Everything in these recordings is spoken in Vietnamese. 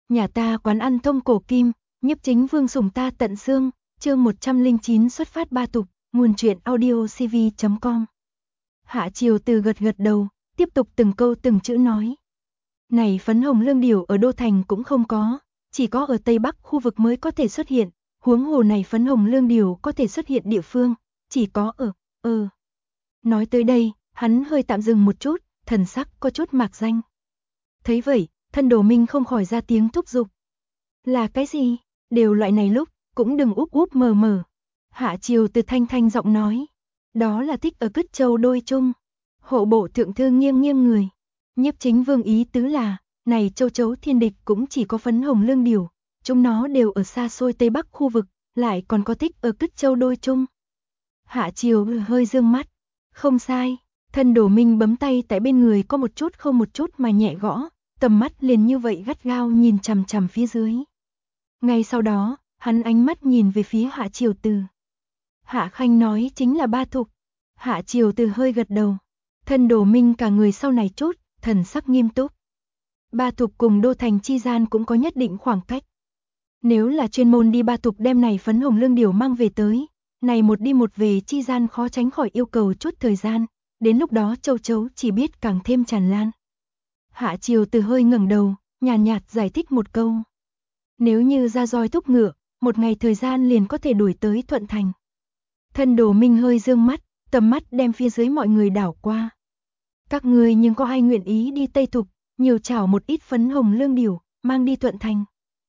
Nhà ta quán ăn thông cổ kim, nhiếp chính vương sủng ta tận xương, chương 109 xuất phát ba tục, nguồn truyện audio cv.com. Hạ Triều Từ gật gật đầu, tiếp tục từng câu từng chữ nói. Này phấn hồng lương điểu ở Đô Thành cũng không có, chỉ có ở Tây Bắc khu vực mới có thể xuất hiện, huống hồ này phấn hồng lương điểu có thể xuất hiện địa phương, chỉ có ở. Nói tới đây, hắn hơi tạm dừng một chút, thần sắc có chút mạc danh. Thấy vậy, Thân Đồ Minh không khỏi ra tiếng thúc giục. Là cái gì? Đều loại này lúc, cũng đừng úp úp mờ mờ. Hạ Triều Từ thanh thanh giọng nói. Đó là thích ở Cứt Châu đôi chung. Hộ bộ thượng thư nghiêng nghiêng người. Nhiếp chính vương ý tứ là, này châu chấu thiên địch cũng chỉ có phấn hồng lương điểu. Chúng nó đều ở xa xôi Tây Bắc khu vực, lại còn có thích ở Cứt Châu đôi chung. Hạ Triều hơi dương mắt. Không sai. Thân Đồ Minh bấm tay tại bên người có một chút không một chút mà nhẹ gõ. Tầm mắt liền như vậy gắt gao nhìn chằm chằm phía dưới. Ngay sau đó, hắn ánh mắt nhìn về phía Hạ Triều Từ. Hạ Khanh nói chính là ba thục. Hạ Triều Từ hơi gật đầu. Thân Đồ Minh cả người sau này chút, thần sắc nghiêm túc. Ba thục cùng Đô Thành chi gian cũng có nhất định khoảng cách. Nếu là chuyên môn đi ba thục đem này phấn hồng lương điểu mang về tới, này một đi một về chi gian khó tránh khỏi yêu cầu chút thời gian, đến lúc đó châu chấu chỉ biết càng thêm tràn lan. Hạ Triều Từ hơi ngẩng đầu, nhàn nhạt giải thích một câu. Nếu như ra roi thúc ngựa, một ngày thời gian liền có thể đuổi tới Thuận Thành. Thân Đồ Minh hơi dương mắt, tầm mắt đem phía dưới mọi người đảo qua. Các người nhưng có ai nguyện ý đi Tây Thục, nhiều chảo một ít phấn hồng lương điểu, mang đi Thuận Thành.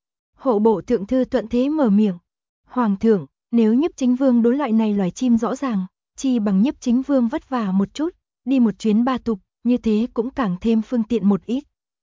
Hộ bộ thượng thư thuận thế mở miệng. Hoàng thượng, nếu nhiếp chính vương đối loại này loài chim rõ ràng, chi bằng nhiếp chính vương vất vả một chút, đi một chuyến ba thục, như thế cũng càng thêm phương tiện một ít.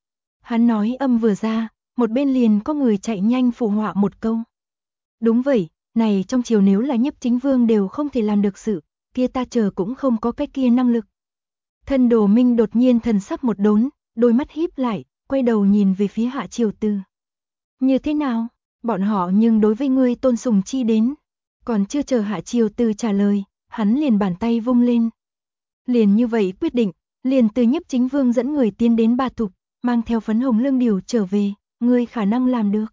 Hắn nói âm vừa ra, một bên liền có người chạy nhanh phụ họa một câu. Đúng vậy, này trong triều nếu là nhiếp chính vương đều không thể làm được sự, kia ta chờ cũng không có cái kia năng lực. Thân Đồ Minh đột nhiên thần sắc một đốn, đôi mắt híp lại, quay đầu nhìn về phía Hạ Triều Từ. Như thế nào? Bọn họ nhưng đối với ngươi tôn sùng chi đến. Còn chưa chờ Hạ Triều Từ trả lời, hắn liền bàn tay vung lên. Liền như vậy quyết định, liền từ nhiếp chính vương dẫn người tiến đến ba thục, mang theo phấn hồng lương điểu trở về, ngươi khả năng làm được.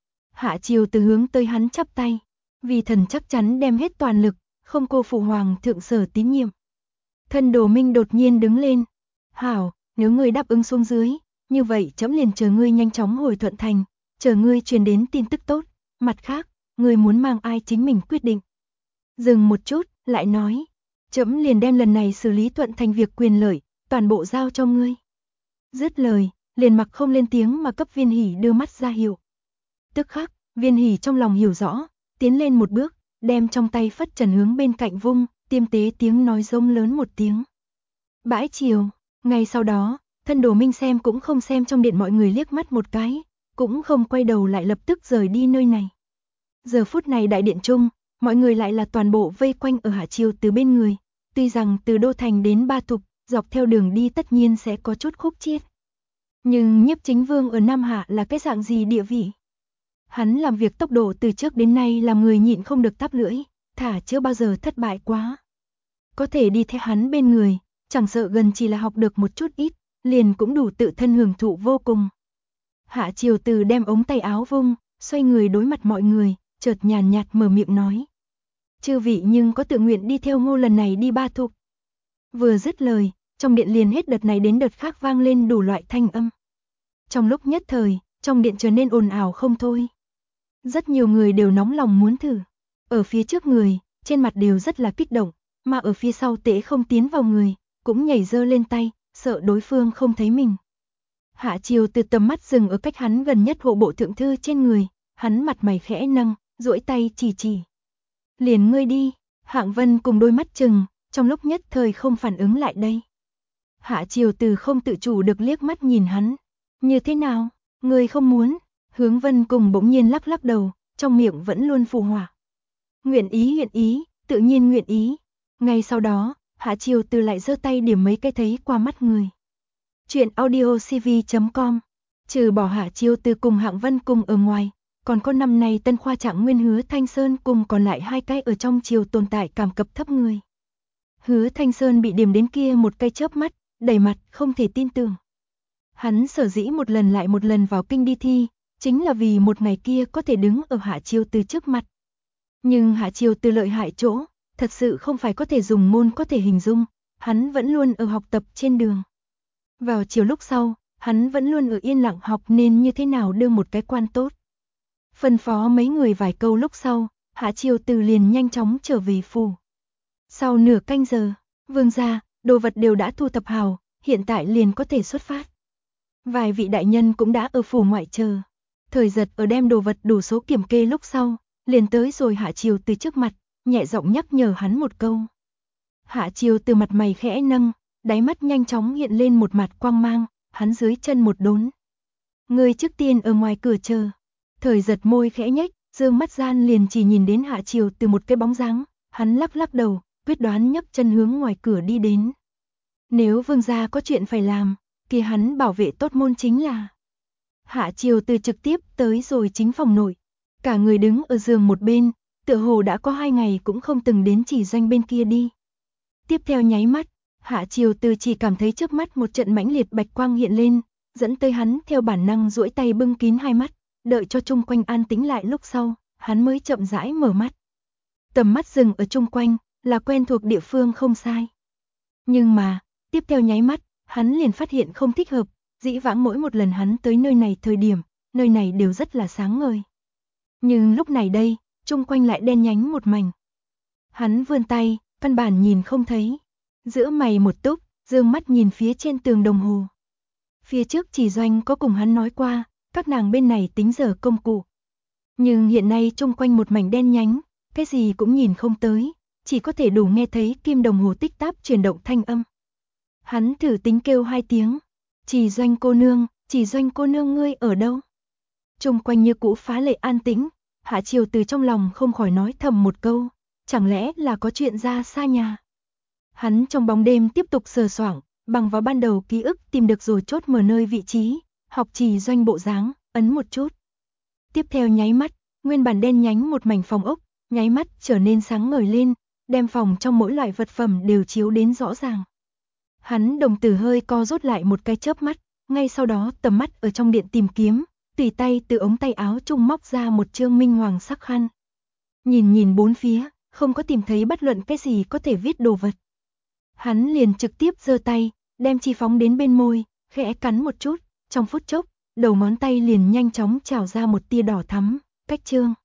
Hạ Triều Từ hướng tới hắn chắp tay, vì thần chắc chắn đem hết toàn lực, không cô phụ hoàng thượng sở tín nhiệm. Thân Đồ Minh đột nhiên đứng lên. Hảo, nếu ngươi đáp ứng xuống dưới, như vậy trẫm liền chờ ngươi nhanh chóng hồi Thuận Thành, chờ ngươi truyền đến tin tức tốt, mặt khác, ngươi muốn mang ai chính mình quyết định. Dừng một chút, lại nói, trẫm liền đem lần này xử lý Thuận Thành việc quyền lợi, toàn bộ giao cho ngươi. Dứt lời, liền mặc không lên tiếng mà cấp Viên Hỷ đưa mắt ra hiệu. Tức khắc, Viên Hỷ trong lòng hiểu rõ, tiến lên một bước, đem trong tay phất trần hướng bên cạnh vung, tiêm tế tiếng nói rông lớn một tiếng. Bãi triều, ngay sau đó, Thân Đồ Minh xem cũng không xem trong điện mọi người liếc mắt một cái, cũng không quay đầu lại lập tức rời đi nơi này. Giờ phút này đại điện chung, mọi người lại là toàn bộ vây quanh ở Hạ Triều Từ bên người, tuy rằng từ Đô Thành đến Ba Thục, dọc theo đường đi tất nhiên sẽ có chút khúc chiết. Nhưng nhiếp chính vương ở Nam Hạ là cái dạng gì địa vị? Hắn làm việc tốc độ từ trước đến nay làm người nhịn không được táp lưỡi, thả chưa bao giờ thất bại quá. Có thể đi theo hắn bên người, chẳng sợ gần chỉ là học được một chút ít, liền cũng đủ tự thân hưởng thụ vô cùng. Hạ Triều Từ đem ống tay áo vung, xoay người đối mặt mọi người, chợt nhàn nhạt mở miệng nói. Chư vị nhưng có tự nguyện đi theo Ngô lần này đi Ba Thục. Vừa dứt lời, trong điện liền hết đợt này đến đợt khác vang lên đủ loại thanh âm. Trong lúc nhất thời, trong điện trở nên ồn ào không thôi. Rất nhiều người đều nóng lòng muốn thử. Ở phía trước người, trên mặt đều rất là kích động, mà ở phía sau tễ không tiến vào người, cũng nhảy giơ lên tay, sợ đối phương không thấy mình. Hạ Triều Từ tầm mắt dừng ở cách hắn gần nhất hộ bộ thượng thư trên người, hắn mặt mày khẽ nâng, duỗi tay chỉ. Liền ngươi đi, Hạng Vân cùng đôi mắt trừng, trong lúc nhất thời không phản ứng lại đây. Hạ Triều Từ không tự chủ được liếc mắt nhìn hắn. Như thế nào, ngươi không muốn? Hướng Vân cùng bỗng nhiên lắc lắc đầu, trong miệng vẫn luôn phù hòa. Nguyện ý, tự nhiên nguyện ý. Ngay sau đó, Hạ Triều Từ lại giơ tay điểm mấy cái thấy qua mắt người. Chuyện audio cv.com. Trừ bỏ Hạ Triều Từ cùng Hạng Vân cùng ở ngoài, còn có năm nay Tân Khoa Trạng Nguyên Hứa Thanh Sơn cùng còn lại hai cái ở trong triều tồn tại cảm cấp thấp người. Hứa Thanh Sơn bị điểm đến kia một cái chớp mắt, đầy mặt không thể tin tưởng. Hắn sở dĩ một lần lại một lần vào kinh đi thi, chính là vì một ngày kia có thể đứng ở Hạ Chiêu Từ trước mặt. Nhưng Hạ Chiêu Từ lợi hại chỗ, thật sự không phải có thể dùng ngôn có thể hình dung, hắn vẫn luôn ở học tập trên đường. Vào chiều lúc sau, hắn vẫn luôn ở yên lặng học nên như thế nào đưa một cái quan tốt. Phân phó mấy người vài câu lúc sau, Hạ Chiêu Từ liền nhanh chóng trở về phủ. Sau nửa canh giờ, vương gia, đồ vật đều đã thu thập hào, hiện tại liền có thể xuất phát. Vài vị đại nhân cũng đã ở phủ ngoại chờ. Thời Giật ở đem đồ vật đủ số kiểm kê lúc sau, liền tới rồi Hạ Chiêu Từ trước mặt, nhẹ giọng nhắc nhở hắn một câu. Hạ Chiêu Từ mặt mày khẽ nâng, đáy mắt nhanh chóng hiện lên một mặt quang mang, hắn dưới chân một đốn. Người trước tiên ở ngoài cửa chờ. Thời Giật môi khẽ nhếch, dương mắt gian liền chỉ nhìn đến Hạ Chiêu Từ một cái bóng dáng, hắn lắc lắc đầu, quyết đoán nhấc chân hướng ngoài cửa đi đến. Nếu vương gia có chuyện phải làm, kia hắn bảo vệ tốt môn chính là. Hạ Chiêu Từ trực tiếp tới rồi chính phòng nội, cả người đứng ở giường một bên, tựa hồ đã có 2 ngày cũng không từng đến chỉ doanh bên kia đi. Tiếp theo nháy mắt, Hạ Chiêu Từ chỉ cảm thấy trước mắt một trận mãnh liệt bạch quang hiện lên, dẫn tới hắn theo bản năng duỗi tay bưng kín hai mắt, đợi cho chung quanh an tĩnh lại lúc sau, hắn mới chậm rãi mở mắt. Tầm mắt dừng ở chung quanh, là quen thuộc địa phương không sai. Nhưng mà, tiếp theo nháy mắt, hắn liền phát hiện không thích hợp, dĩ vãng mỗi một lần hắn tới nơi này thời điểm, nơi này đều rất là sáng ngời. Nhưng lúc này đây, chung quanh lại đen nhánh một mảnh. Hắn vươn tay, căn bản nhìn không thấy. Giữa mày một túc, dương mắt nhìn phía trên tường đồng hồ. Phía trước chỉ doanh có cùng hắn nói qua, các nàng bên này tính giờ công cụ. Nhưng hiện nay chung quanh một mảnh đen nhánh, cái gì cũng nhìn không tới, chỉ có thể đủ nghe thấy kim đồng hồ tích táp chuyển động thanh âm. Hắn thử tính kêu 2 tiếng, chỉ doanh cô nương ngươi ở đâu? Chung quanh như cũ phá lệ an tĩnh, Hạ Chiêu Từ trong lòng không khỏi nói thầm một câu, chẳng lẽ là có chuyện ra xa nhà. Hắn trong bóng đêm tiếp tục sờ soạng, bằng vào ban đầu ký ức tìm được rồi chốt mở nơi vị trí, học trì doanh bộ dáng, ấn một chút. Tiếp theo nháy mắt, nguyên bản đen nhánh một mảnh phòng ốc, nháy mắt trở nên sáng ngời lên, đem phòng trong mỗi loại vật phẩm đều chiếu đến rõ ràng. Hắn đồng tử hơi co rút lại một cái chớp mắt, ngay sau đó tầm mắt ở trong điện tìm kiếm, tùy tay từ ống tay áo trung móc ra một chương minh hoàng sắc khăn. Nhìn bốn phía, không có tìm thấy bất luận cái gì có thể viết đồ vật. Hắn liền trực tiếp giơ tay, đem chi phóng đến bên môi, khẽ cắn một chút, trong phút chốc, đầu ngón tay liền nhanh chóng trào ra một tia đỏ thắm, cách chương.